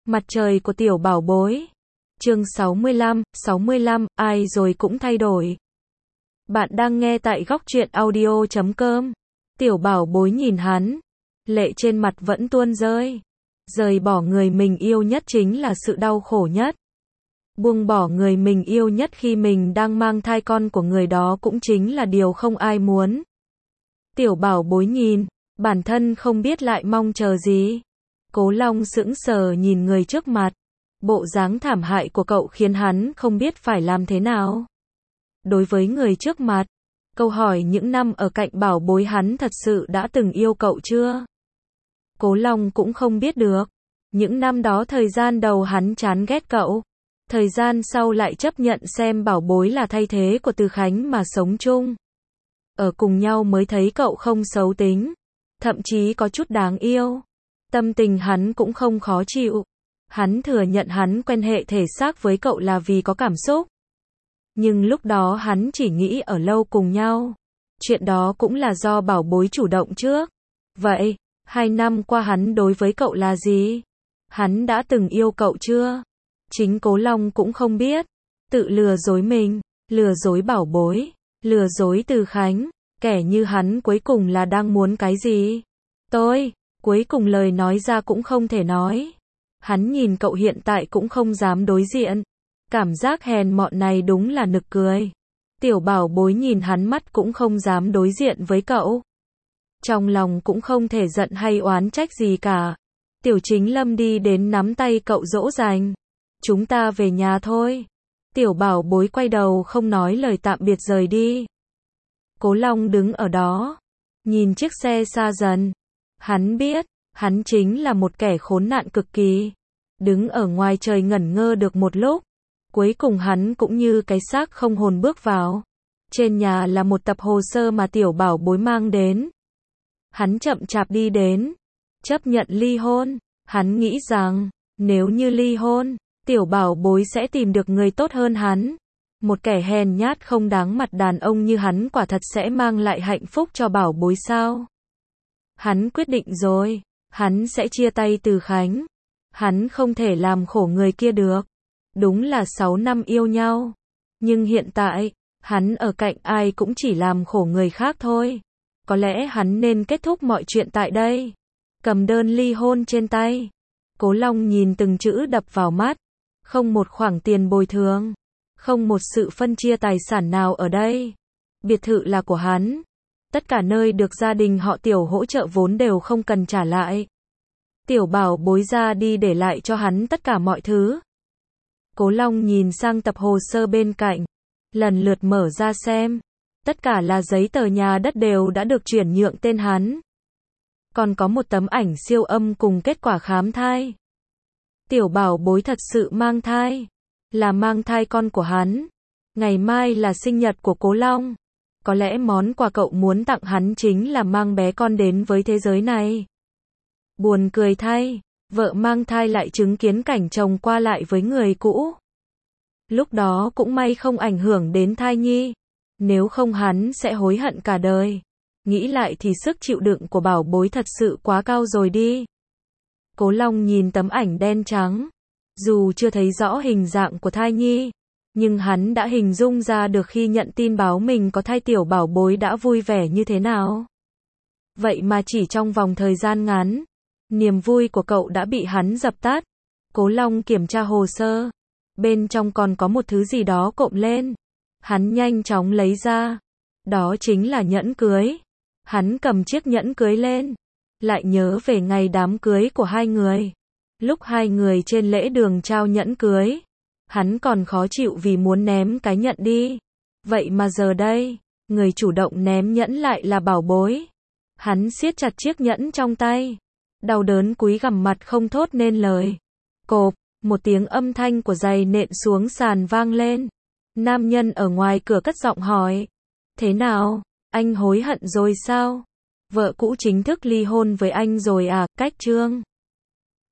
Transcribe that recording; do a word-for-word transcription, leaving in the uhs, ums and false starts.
Mặt trời của tiểu bảo bối. Chương sáu mươi lăm, sáu mươi lăm, ai rồi cũng thay đổi. Bạn đang nghe tại góc truyện audio chấm com. Tiểu bảo bối nhìn hắn, lệ trên mặt vẫn tuôn rơi. Rời bỏ người mình yêu nhất chính là sự đau khổ nhất. Buông bỏ người mình yêu nhất khi mình đang mang thai con của người đó cũng chính là điều không ai muốn. Tiểu bảo bối nhìn, bản thân không biết lại mong chờ gì. Cố Long sững sờ nhìn người trước mặt. Bộ dáng thảm hại của cậu khiến hắn không biết phải làm thế nào. Đối với người trước mặt, câu hỏi những năm ở cạnh bảo bối hắn thật sự đã từng yêu cậu chưa? Cố Long cũng không biết được. Những năm đó thời gian đầu hắn chán ghét cậu. Thời gian sau lại chấp nhận xem bảo bối là thay thế của Từ Khánh mà sống chung. Ở cùng nhau mới thấy cậu không xấu tính. Thậm chí có chút đáng yêu. Tâm tình hắn cũng không khó chịu. Hắn thừa nhận hắn quen hệ thể xác với cậu là vì có cảm xúc. Nhưng lúc đó hắn chỉ nghĩ ở lâu cùng nhau. Chuyện đó cũng là do bảo bối chủ động trước. Vậy, hai năm qua hắn đối với cậu là gì? Hắn đã từng yêu cậu chưa? Chính Cố Long cũng không biết. Tự lừa dối mình, lừa dối bảo bối, lừa dối Từ Khánh. Kẻ như hắn cuối cùng là đang muốn cái gì? Tôi, cuối cùng lời nói ra cũng không thể nói. Hắn nhìn cậu hiện tại cũng không dám đối diện. Cảm giác hèn mọn này đúng là nực cười. Tiểu bảo bối nhìn hắn mắt cũng không dám đối diện với cậu. Trong lòng cũng không thể giận hay oán trách gì cả. Tiểu Chính Lâm đi đến nắm tay cậu dỗ dành. Chúng ta về nhà thôi. Tiểu bảo bối quay đầu không nói lời tạm biệt rời đi. Cố Long đứng ở đó, nhìn chiếc xe xa dần. Hắn biết, hắn chính là một kẻ khốn nạn cực kỳ. Đứng ở ngoài trời ngẩn ngơ được một lúc. Cuối cùng hắn cũng như cái xác không hồn bước vào. Trên nhà là một tập hồ sơ mà tiểu bảo bối mang đến. Hắn chậm chạp đi đến. Chấp nhận ly hôn. Hắn nghĩ rằng, nếu như ly hôn, tiểu bảo bối sẽ tìm được người tốt hơn hắn. Một kẻ hèn nhát không đáng mặt đàn ông như hắn quả thật sẽ mang lại hạnh phúc cho bảo bối sao? Hắn quyết định rồi. Hắn sẽ chia tay Từ Khánh. Hắn không thể làm khổ người kia được. Đúng là sáu năm yêu nhau. Nhưng hiện tại, hắn ở cạnh ai cũng chỉ làm khổ người khác thôi. Có lẽ hắn nên kết thúc mọi chuyện tại đây. Cầm đơn ly hôn trên tay. Cố Long nhìn từng chữ đập vào mắt. Không một khoản tiền bồi thường. Không một sự phân chia tài sản nào ở đây. Biệt thự là của hắn. Tất cả nơi được gia đình họ Tiểu hỗ trợ vốn đều không cần trả lại. Tiểu bảo bối ra đi để lại cho hắn tất cả mọi thứ. Cố Long nhìn sang tập hồ sơ bên cạnh. Lần lượt mở ra xem. Tất cả là giấy tờ nhà đất đều đã được chuyển nhượng tên hắn. Còn có một tấm ảnh siêu âm cùng kết quả khám thai. Tiểu bảo bối thật sự mang thai. Là mang thai con của hắn. Ngày mai là sinh nhật của Cố Long. Có lẽ món quà cậu muốn tặng hắn chính là mang bé con đến với thế giới này. Buồn cười thay, vợ mang thai lại chứng kiến cảnh chồng qua lại với người cũ. Lúc đó cũng may không ảnh hưởng đến thai nhi. Nếu không hắn sẽ hối hận cả đời. Nghĩ lại thì sức chịu đựng của bảo bối thật sự quá cao rồi đi. Cố Long nhìn tấm ảnh đen trắng. Dù chưa thấy rõ hình dạng của thai nhi, nhưng hắn đã hình dung ra được khi nhận tin báo mình có thai tiểu bảo bối đã vui vẻ như thế nào. Vậy mà chỉ trong vòng thời gian ngắn, niềm vui của cậu đã bị hắn dập tắt. Cố Long kiểm tra hồ sơ. Bên trong còn có một thứ gì đó cộm lên. Hắn nhanh chóng lấy ra. Đó chính là nhẫn cưới. Hắn cầm chiếc nhẫn cưới lên. Lại nhớ về ngày đám cưới của hai người. Lúc hai người trên lễ đường trao nhẫn cưới. Hắn còn khó chịu vì muốn ném cái nhẫn đi. Vậy mà giờ đây, người chủ động ném nhẫn lại là bảo bối. Hắn siết chặt chiếc nhẫn trong tay. Đau đớn cúi gằm mặt không thốt nên lời. Cộp, một tiếng âm thanh của giày nện xuống sàn vang lên. Nam nhân ở ngoài cửa cất giọng hỏi. Thế nào, anh hối hận rồi sao? Vợ cũ chính thức ly hôn với anh rồi à? Cách chương